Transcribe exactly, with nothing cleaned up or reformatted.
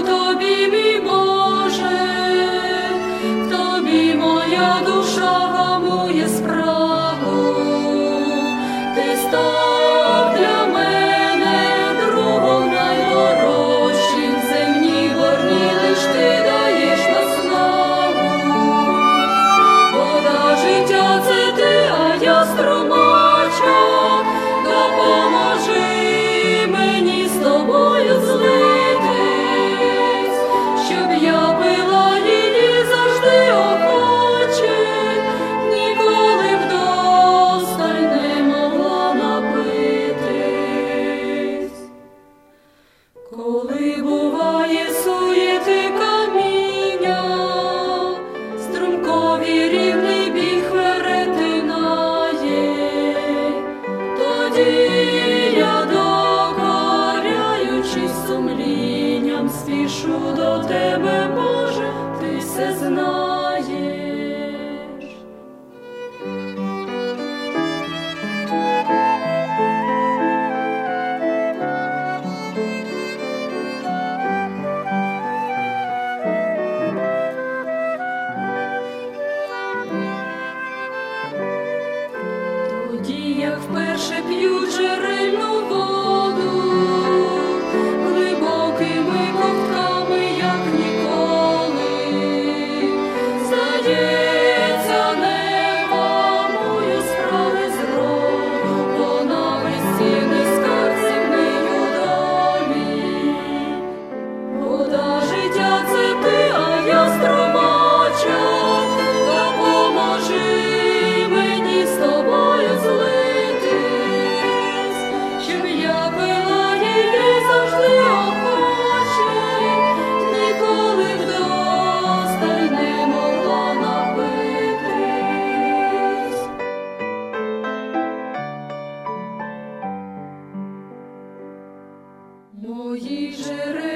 тобі, мій Боже, в тобі моя душа гамує спрагу. Ти став для мене другом найдорожчим, в земній горні лиш ти даєш наснагу. Вода життя — це ти, а я струмочок, допоможи мені з тобою злитись, щоб я пила її завжди охоче, ніколи вдосталь не могла напитись. Коли буває суєти каміння, струмкові рівний біг перетинає, тоді я, докоряючись сумлінням, спішу до тебе, Боже, ти все знаєш. Тоді, як вперше п'ю джерельну воду, глибокими ковтками, як ніколи, здається, не мамою справи зроду, вона безцінний скарб земною долі. Вода життя — це ти, а я струмочок, допоможи мені з тобою злитись, щоб я пила її завжди охоче, ніколи вдосталь не могла напитись. Мої джерела